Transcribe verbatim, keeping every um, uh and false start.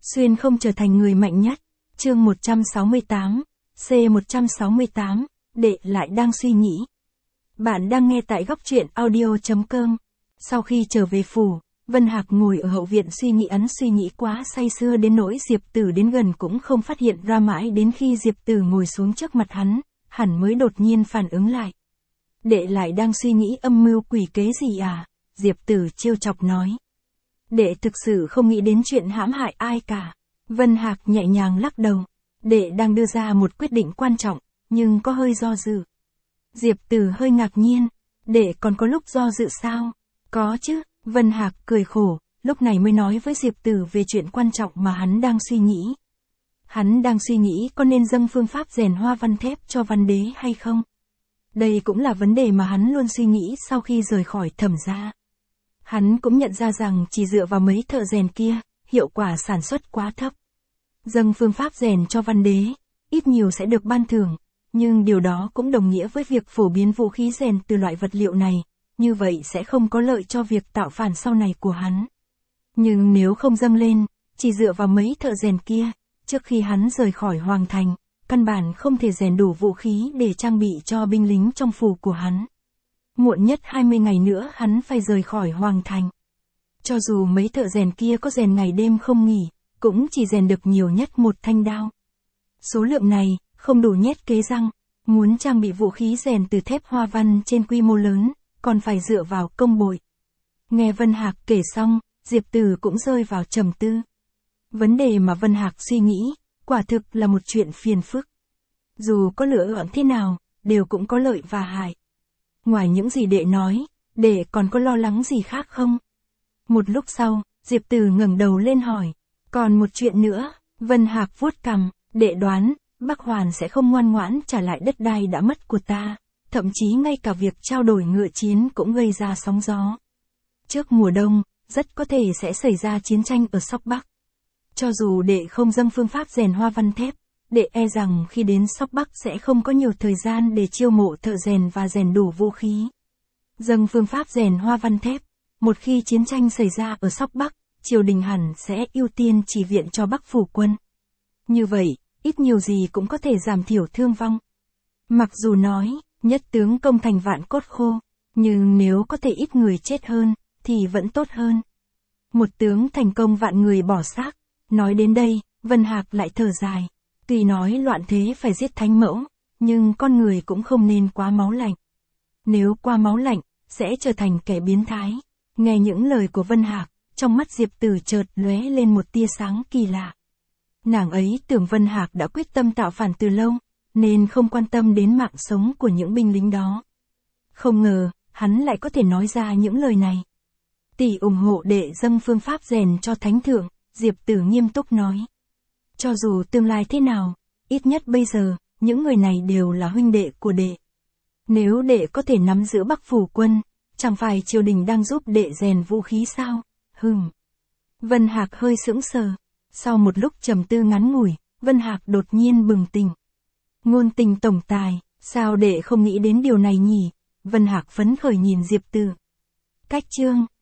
Xuyên không trở thành người mạnh nhất. Chương một trăm sáu mươi tám, C một trăm sáu mươi tám, đệ lại đang suy nghĩ. Bạn đang nghe tại góc truyện audio chấm com. Sau khi trở về phủ, Vân Hạc ngồi ở hậu viện suy nghĩ ấn suy nghĩ quá say sưa đến nỗi Diệp Tử đến gần cũng không phát hiện ra, mãi đến khi Diệp Tử ngồi xuống trước mặt hắn, hắn mới đột nhiên phản ứng lại. Đệ lại đang suy nghĩ âm mưu quỷ kế gì à? Diệp Tử trêu chọc nói. Đệ thực sự không nghĩ đến chuyện hãm hại ai cả. Vân Hạc nhẹ nhàng lắc đầu. Đệ đang đưa ra một quyết định quan trọng, nhưng có hơi do dự. Diệp Tử hơi ngạc nhiên. Đệ còn có lúc do dự sao? Có chứ, Vân Hạc cười khổ, lúc này mới nói với Diệp Tử về chuyện quan trọng mà hắn đang suy nghĩ. Hắn đang suy nghĩ có nên dâng phương pháp rèn hoa văn thép cho Văn Đế hay không? Đây cũng là vấn đề mà hắn luôn suy nghĩ sau khi rời khỏi Thẩm gia. Hắn cũng nhận ra rằng chỉ dựa vào mấy thợ rèn kia, hiệu quả sản xuất quá thấp. Dâng phương pháp rèn cho Văn Đế, ít nhiều sẽ được ban thưởng, nhưng điều đó cũng đồng nghĩa với việc phổ biến vũ khí rèn từ loại vật liệu này, như vậy sẽ không có lợi cho việc tạo phản sau này của hắn. Nhưng nếu không dâng lên, chỉ dựa vào mấy thợ rèn kia, trước khi hắn rời khỏi Hoàng Thành, căn bản không thể rèn đủ vũ khí để trang bị cho binh lính trong phủ của hắn. Muộn nhất hai mươi ngày nữa hắn phải rời khỏi Hoàng Thành. Cho dù mấy thợ rèn kia có rèn ngày đêm không nghỉ, cũng chỉ rèn được nhiều nhất một thanh đao. Số lượng này, không đủ nhét kế răng, muốn trang bị vũ khí rèn từ thép hoa văn trên quy mô lớn, còn phải dựa vào công bội. Nghe Vân Hạc kể xong, Diệp Tử cũng rơi vào trầm tư. Vấn đề mà Vân Hạc suy nghĩ, quả thực là một chuyện phiền phức. Dù có lựa chọn thế nào, đều cũng có lợi và hại. Ngoài những gì đệ nói, đệ còn có lo lắng gì khác không? Một lúc sau, Diệp Tử ngẩng đầu lên hỏi. Còn một chuyện nữa, Vân Hạc vuốt cằm, đệ đoán, Bắc Hoàn sẽ không ngoan ngoãn trả lại đất đai đã mất của ta, thậm chí ngay cả việc trao đổi ngựa chiến cũng gây ra sóng gió. Trước mùa đông, rất có thể sẽ xảy ra chiến tranh ở Sóc Bắc. Cho dù đệ không dâng phương pháp rèn hoa văn thép, đệ e rằng khi đến Sóc Bắc sẽ không có nhiều thời gian để chiêu mộ thợ rèn và rèn đủ vũ khí. Dâng phương pháp rèn hoa văn thép, một khi chiến tranh xảy ra ở Sóc Bắc, triều đình hẳn sẽ ưu tiên chỉ viện cho Bắc phủ quân. Như vậy, ít nhiều gì cũng có thể giảm thiểu thương vong. Mặc dù nói, nhất tướng công thành vạn cốt khô, nhưng nếu có thể ít người chết hơn, thì vẫn tốt hơn. Một tướng thành công vạn người bỏ xác. Nói đến đây, Vân Hạc lại thở dài. Tuy nói loạn thế phải giết thánh mẫu, nhưng con người cũng không nên quá máu lạnh. Nếu qua máu lạnh, sẽ trở thành kẻ biến thái. Nghe những lời của Vân Hạc, trong mắt Diệp Tử chợt lóe lên một tia sáng kỳ lạ. Nàng ấy tưởng Vân Hạc đã quyết tâm tạo phản từ lâu, nên không quan tâm đến mạng sống của những binh lính đó. Không ngờ, hắn lại có thể nói ra những lời này. Tỷ ủng hộ đệ dâng phương pháp rèn cho thánh thượng, Diệp Tử nghiêm túc nói. Cho dù tương lai thế nào, ít nhất bây giờ, những người này đều là huynh đệ của đệ. Nếu đệ có thể nắm giữ Bắc phủ quân, chẳng phải triều đình đang giúp đệ rèn vũ khí sao? Hừm. Vân Hạc hơi sững sờ. Sau một lúc trầm tư ngắn ngủi, Vân Hạc đột nhiên bừng tỉnh. Ngôn tình tổng tài, sao đệ không nghĩ đến điều này nhỉ? Vân Hạc phấn khởi nhìn Diệp Tử. Cách chương.